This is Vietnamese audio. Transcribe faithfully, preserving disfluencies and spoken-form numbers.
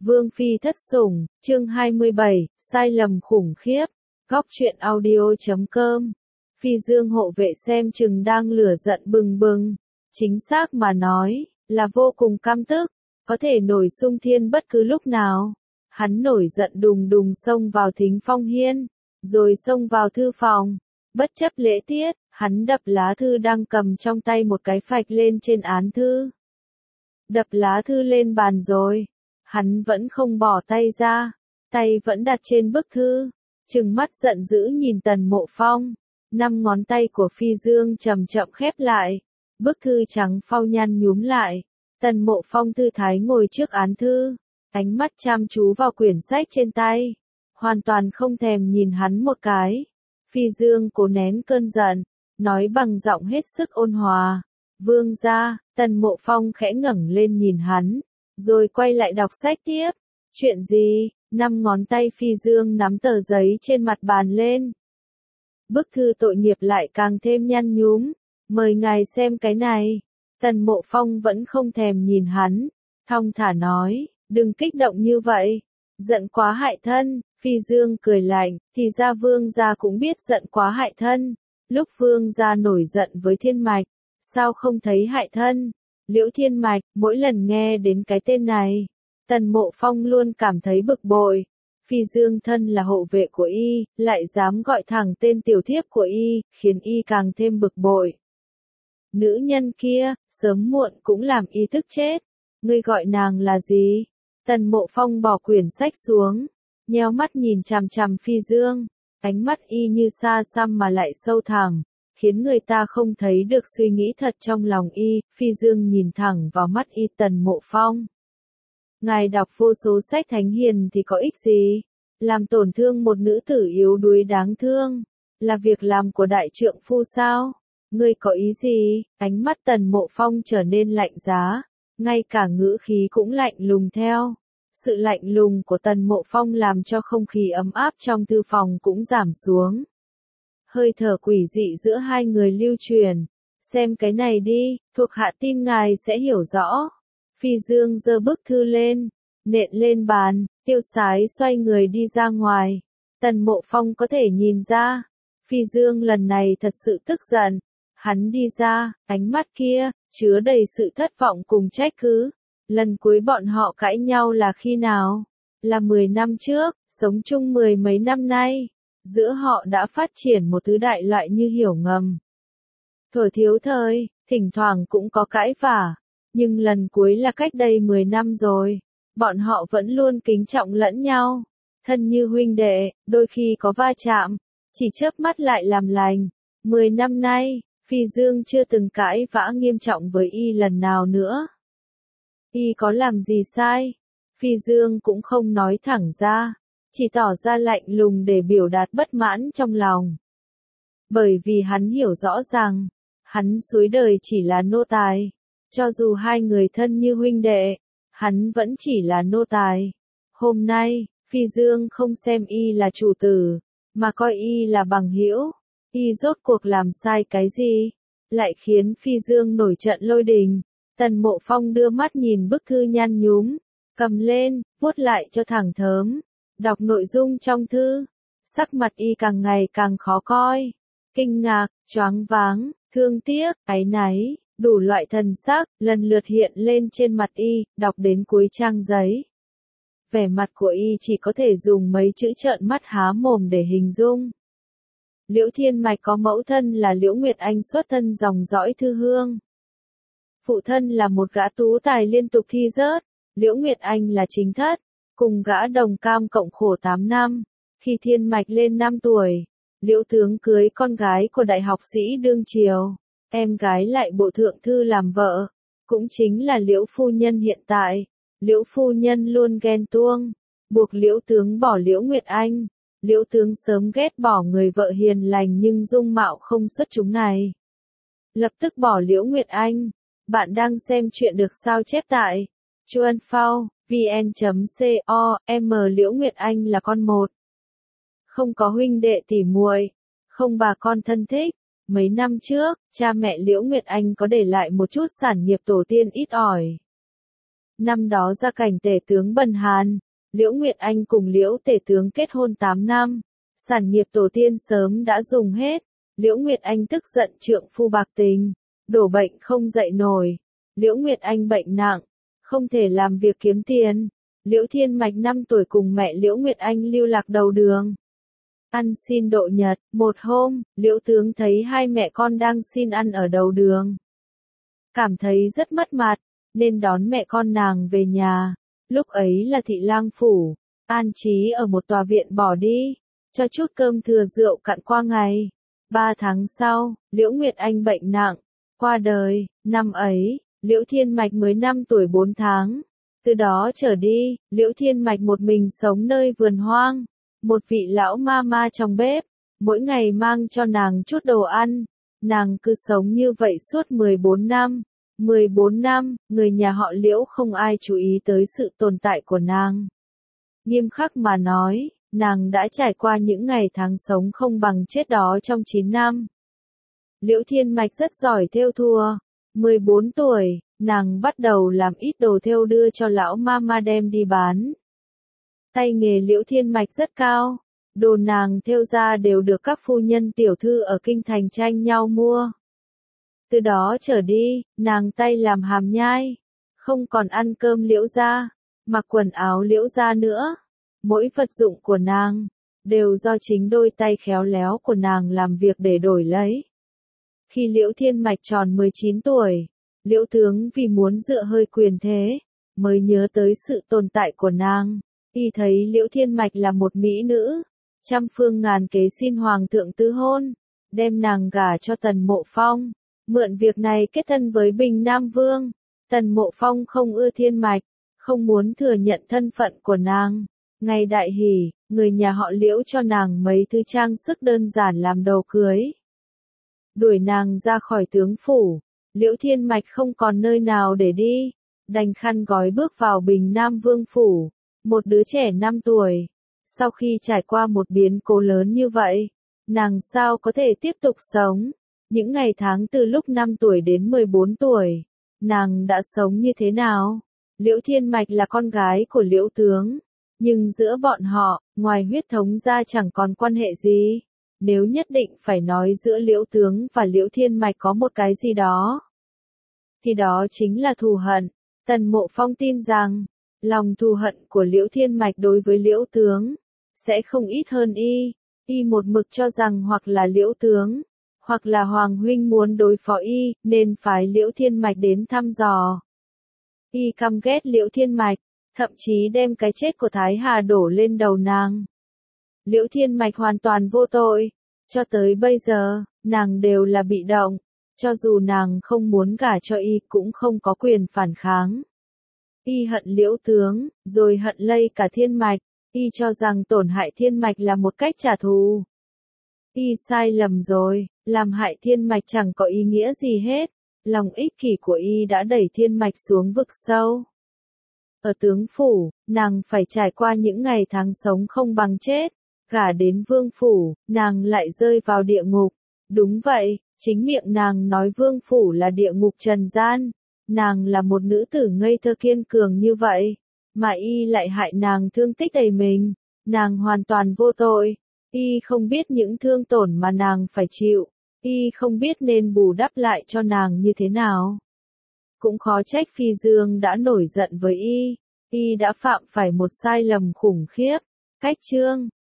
Vương Phi thất sủng, chương hai mươi bảy, sai lầm khủng khiếp, góc truyện audio chấm com. Phi Dương hộ vệ xem chừng đang lửa giận bừng bừng, chính xác mà nói, là vô cùng căm tức, có thể nổi xung thiên bất cứ lúc nào. Hắn nổi giận đùng đùng xông vào Thính Phong Hiên, rồi xông vào thư phòng, bất chấp lễ tiết, hắn đập lá thư đang cầm trong tay một cái phạch lên trên án thư. Đập lá thư lên bàn rồi, hắn vẫn không bỏ tay ra, tay vẫn đặt trên bức thư, trừng mắt giận dữ nhìn Tần Mộ Phong. Năm ngón tay của Phi Dương chậm chậm khép lại, bức thư trắng phau nhăn nhúm lại. Tần Mộ Phong thư thái ngồi trước án thư, ánh mắt chăm chú vào quyển sách trên tay, hoàn toàn không thèm nhìn hắn một cái. Phi Dương cố nén cơn giận, nói bằng giọng hết sức ôn hòa, "Vương gia." Tần Mộ Phong khẽ ngẩng lên nhìn hắn, rồi quay lại đọc sách tiếp. "Chuyện gì?" Năm ngón tay Phi Dương nắm tờ giấy trên mặt bàn lên. Bức thư tội nghiệp lại càng thêm nhăn nhúm. "Mời ngài xem cái này." Tần Mộ Phong vẫn không thèm nhìn hắn, thong thả nói, "Đừng kích động như vậy, giận quá hại thân." Phi Dương cười lạnh, "Thì ra Vương gia cũng biết giận quá hại thân. Lúc Vương gia nổi giận với Thiên Mạch, sao không thấy hại thân?" Liễu Thiên Mạch, mỗi lần nghe đến cái tên này, Tần Mộ Phong luôn cảm thấy bực bội. Phi Dương thân là hộ vệ của y, lại dám gọi thẳng tên tiểu thiếp của y, khiến y càng thêm bực bội. Nữ nhân kia, sớm muộn cũng làm y tức chết. "Ngươi gọi nàng là gì?" Tần Mộ Phong bỏ quyển sách xuống, nheo mắt nhìn chằm chằm Phi Dương, ánh mắt y như xa xăm mà lại sâu thẳm, khiến người ta không thấy được suy nghĩ thật trong lòng y. Phi Dương nhìn thẳng vào mắt y. "Tần Mộ Phong, ngài đọc vô số sách thánh hiền thì có ích gì? Làm tổn thương một nữ tử yếu đuối đáng thương, là việc làm của đại trượng phu sao? Ngươi có ý gì?" Ánh mắt Tần Mộ Phong trở nên lạnh giá, ngay cả ngữ khí cũng lạnh lùng theo. Sự lạnh lùng của Tần Mộ Phong làm cho không khí ấm áp trong thư phòng cũng giảm xuống. Hơi thở quỷ dị giữa hai người lưu truyền. "Xem cái này đi, thuộc hạ tin ngài sẽ hiểu rõ." Phi Dương giơ bức thư lên, nện lên bàn, tiêu sái xoay người đi ra ngoài. Tần Mộ Phong có thể nhìn ra, Phi Dương lần này thật sự tức giận. Hắn đi ra, ánh mắt kia, chứa đầy sự thất vọng cùng trách cứ. Lần cuối bọn họ cãi nhau là khi nào? Là mười năm trước, sống chung mười mấy năm nay. Giữa họ đã phát triển một thứ đại loại như hiểu ngầm. Thuở thiếu thời, thỉnh thoảng cũng có cãi vả. Nhưng lần cuối là cách đây mười năm rồi. Bọn họ vẫn luôn kính trọng lẫn nhau. Thân như huynh đệ, đôi khi có va chạm, chỉ chớp mắt lại làm lành. Mười năm nay, Phi Dương chưa từng cãi vã nghiêm trọng với y lần nào nữa. Y có làm gì sai? Phi Dương cũng không nói thẳng ra, chỉ tỏ ra lạnh lùng để biểu đạt bất mãn trong lòng. Bởi vì hắn hiểu rõ rằng, hắn suối đời chỉ là nô tài. Cho dù hai người thân như huynh đệ, hắn vẫn chỉ là nô tài. Hôm nay, Phi Dương không xem y là chủ tử, mà coi y là bằng hữu. Y rốt cuộc làm sai cái gì, lại khiến Phi Dương nổi trận lôi đình? Tần Mộ Phong đưa mắt nhìn bức thư nhăn nhúm, cầm lên, vuốt lại cho thẳng thớm, đọc nội dung trong thư. Sắc mặt y càng ngày càng khó coi, kinh ngạc, choáng váng, thương tiếc, áy náy, đủ loại thần sắc lần lượt hiện lên trên mặt y. Đọc đến cuối trang giấy, vẻ mặt của y chỉ có thể dùng mấy chữ trợn mắt há mồm để hình dung. Liễu Thiên Mạch có mẫu thân là Liễu Nguyệt Anh, xuất thân dòng dõi Thư Hương. Phụ thân là một gã tú tài liên tục thi rớt. Liễu Nguyệt Anh là chính thất, cùng gã đồng cam cộng khổ tám năm. Khi Thiên Mạch lên năm tuổi, Liễu tướng cưới con gái của đại học sĩ đương triều, em gái lại bộ thượng thư làm vợ, cũng chính là Liễu phu nhân hiện tại. Liễu phu nhân luôn ghen tuông, buộc Liễu tướng bỏ Liễu Nguyệt Anh. Liễu tướng sớm ghét bỏ người vợ hiền lành nhưng dung mạo không xuất chúng này, lập tức bỏ Liễu Nguyệt Anh. Bạn đang xem chuyện được sao chép tại chuan phao vn chấm com. Liễu Nguyệt Anh là con một, không có huynh đệ tỉ muội, không bà con thân thích. Mấy năm trước, cha mẹ Liễu Nguyệt Anh có để lại một chút sản nghiệp tổ tiên ít ỏi. Năm đó gia cảnh tể tướng bần hàn, Liễu Nguyệt Anh cùng Liễu tể tướng kết hôn tám năm, sản nghiệp tổ tiên sớm đã dùng hết. Liễu Nguyệt Anh tức giận trượng phu bạc tình, đổ bệnh không dậy nổi. Liễu Nguyệt Anh bệnh nặng, không thể làm việc kiếm tiền. Liễu Thiên Mạch năm tuổi cùng mẹ Liễu Nguyệt Anh lưu lạc đầu đường. Ăn xin độ nhật, một hôm, Liễu tướng thấy hai mẹ con đang xin ăn ở đầu đường. Cảm thấy rất mất mặt, nên đón mẹ con nàng về nhà. Lúc ấy là thị lang phủ, an trí ở một tòa viện bỏ đi, cho chút cơm thừa rượu cặn qua ngày. Ba tháng sau, Liễu Nguyệt Anh bệnh nặng, qua đời. Năm ấy, Liễu Thiên Mạch mới năm tuổi bốn tháng. Từ đó trở đi, Liễu Thiên Mạch một mình sống nơi vườn hoang. Một vị lão ma ma trong bếp, mỗi ngày mang cho nàng chút đồ ăn. Nàng cứ sống như vậy suốt mười bốn năm. mười bốn năm, người nhà họ Liễu không ai chú ý tới sự tồn tại của nàng. Nghiêm khắc mà nói, nàng đã trải qua những ngày tháng sống không bằng chết đó trong chín năm. Liễu Thiên Mạch rất giỏi thêu thùa. mười bốn tuổi, nàng bắt đầu làm ít đồ thêu đưa cho lão mama đem đi bán. Tay nghề Liễu Thiên Mạch rất cao, đồ nàng thêu ra đều được các phu nhân tiểu thư ở kinh thành tranh nhau mua. Từ đó trở đi, nàng tay làm hàm nhai, không còn ăn cơm Liễu gia, mặc quần áo Liễu gia nữa. Mỗi vật dụng của nàng, đều do chính đôi tay khéo léo của nàng làm việc để đổi lấy. Khi Liễu Thiên Mạch tròn mười chín tuổi, Liễu tướng vì muốn dựa hơi quyền thế, mới nhớ tới sự tồn tại của nàng. Y thấy Liễu Thiên Mạch là một mỹ nữ, trăm phương ngàn kế xin hoàng thượng tứ hôn, đem nàng gả cho Tần Mộ Phong, mượn việc này kết thân với Bình Nam Vương. Tần Mộ Phong không ưa Thiên Mạch, không muốn thừa nhận thân phận của nàng. Ngày đại hỷ, người nhà họ Liễu cho nàng mấy thứ trang sức đơn giản làm đồ cưới. Đuổi nàng ra khỏi tướng phủ, Liễu Thiên Mạch không còn nơi nào để đi, đành khăn gói bước vào Bình Nam Vương phủ, một đứa trẻ năm tuổi. Sau khi trải qua một biến cố lớn như vậy, nàng sao có thể tiếp tục sống? Những ngày tháng từ lúc năm tuổi đến mười bốn tuổi, nàng đã sống như thế nào? Liễu Thiên Mạch là con gái của Liễu tướng, nhưng giữa bọn họ, ngoài huyết thống ra chẳng còn quan hệ gì. Nếu nhất định phải nói giữa Liễu tướng và Liễu Thiên Mạch có một cái gì đó, thì đó chính là thù hận. Tần Mộ Phong tin rằng, lòng thù hận của Liễu Thiên Mạch đối với Liễu tướng sẽ không ít hơn y. Y một mực cho rằng hoặc là Liễu tướng, hoặc là Hoàng huynh muốn đối phó y, nên phái Liễu Thiên Mạch đến thăm dò. Y căm ghét Liễu Thiên Mạch, thậm chí đem cái chết của Thái Hà đổ lên đầu nàng. Liễu Thiên Mạch hoàn toàn vô tội, cho tới bây giờ, nàng đều là bị động, cho dù nàng không muốn gả cho y cũng không có quyền phản kháng. Y hận Liễu tướng, rồi hận lây cả Thiên Mạch, y cho rằng tổn hại Thiên Mạch là một cách trả thù. Y sai lầm rồi, làm hại Thiên Mạch chẳng có ý nghĩa gì hết, lòng ích kỷ của y đã đẩy Thiên Mạch xuống vực sâu. Ở tướng phủ, nàng phải trải qua những ngày tháng sống không bằng chết, gả đến vương phủ, nàng lại rơi vào địa ngục. Đúng vậy, chính miệng nàng nói vương phủ là địa ngục trần gian. Nàng là một nữ tử ngây thơ kiên cường như vậy, mà y lại hại nàng thương tích đầy mình. Nàng hoàn toàn vô tội, y không biết những thương tổn mà nàng phải chịu, y không biết nên bù đắp lại cho nàng như thế nào. Cũng khó trách Phi Dương đã nổi giận với y, y đã phạm phải một sai lầm khủng khiếp. Cách chương